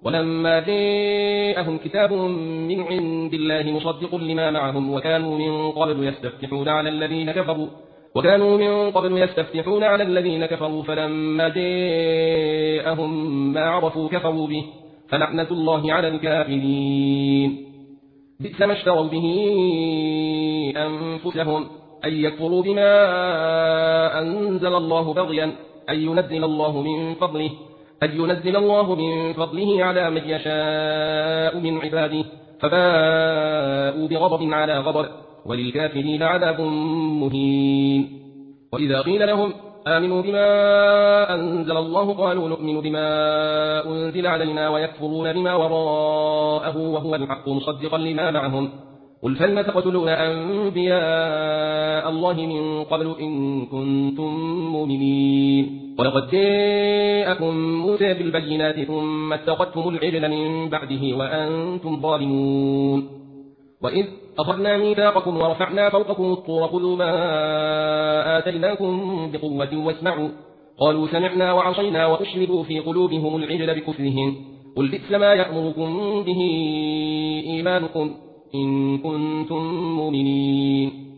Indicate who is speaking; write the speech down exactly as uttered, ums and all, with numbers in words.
Speaker 1: ولما جاءهم كتاب من عند الله مصدق لما معهم وكانوا من قبل يستفتحون على الذين كفروا وكانوا من قبل يستفتحون على الذين كفروا فلما جاءهم ما عرفوا كفروا به فلعنة الله على الكافرين. بئس ما اشتروا به أنفسهم أن يكفروا بما أنزل الله بغيا أن ينزل الله من فضله أن ينزل الله من فضله على من يشاء من عباده فباءوا بغضب على غضب وللكافرين عذاب مهين. وإذا قيل لهم آمنوا بما أنزل الله قالوا نؤمن بما أنزل علينا ويكفرون بما وراءه وهو الحق مصدقا لما معهم قل فلم تقتلون أنبياء الله من قبل إن كنتم مؤمنين ولقد جاءكم موسى بالبينات ثم اتخذتم العجل من بعده وأنتم ظالمون. وإذ أخذنا ميثاقكم ورفعنا فوقكم الطور خذوا ما آتيناكم بقوة واسمعوا قالوا سمعنا وعصينا وأشربوا في قلوبهم العجل بكفرهم قل بئس ما يأمركم به إيمانكم إن كنتم مؤمنين.